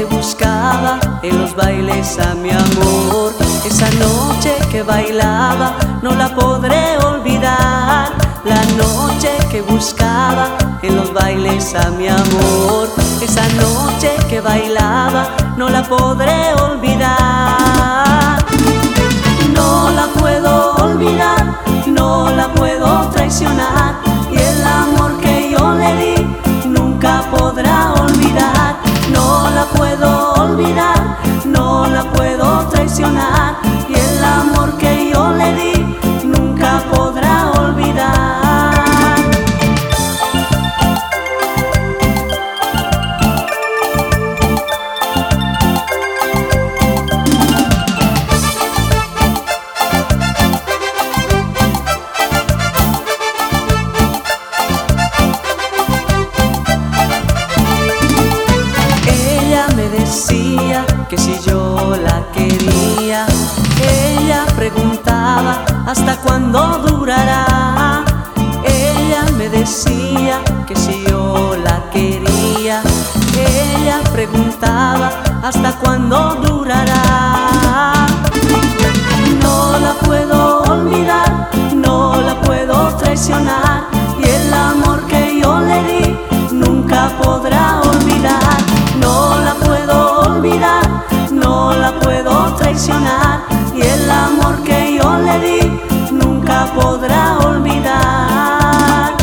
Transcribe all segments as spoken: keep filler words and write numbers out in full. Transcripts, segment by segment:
que buscaba en los bailes a mi amor, esa noche que bailaba no la podré olvidar. La noche que buscaba en los bailes a mi amor, esa noche que bailaba no la podré olvidar. No la puedo olvidar, no la puedo traicionar, y el amor que yo le di nunca podrá olvidar. No la puedo olvidar, no la puedo traicionar, y el amor que yo le di nunca podrá olvidar. Decía que si yo la quería, ella preguntaba hasta cuándo durará. Ella me decía que si yo la quería, ella preguntaba hasta cuándo durará. No la puedo olvidar, no la puedo traicionar, y el amor que yo le di nunca podrá olvidar. No la puedo olvidar, no la puedo traicionar, y el amor que yo le di nunca podrá olvidar.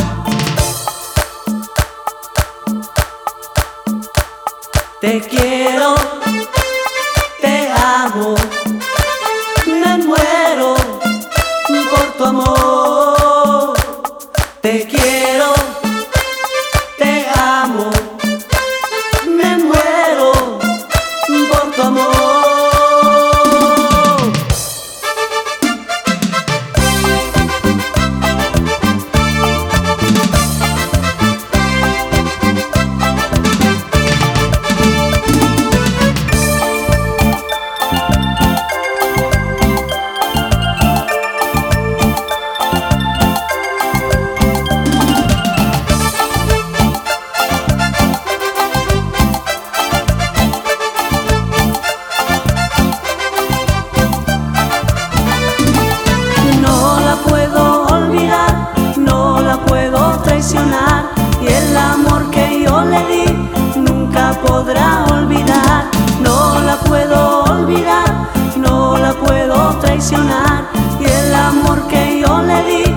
Te quiero, te amo, me muero por tu amor. Te quiero, te amo, me muero por tu amor. Y el amor que yo le di nunca podrá olvidar. No la puedo olvidar, no la puedo traicionar, y el amor que yo le di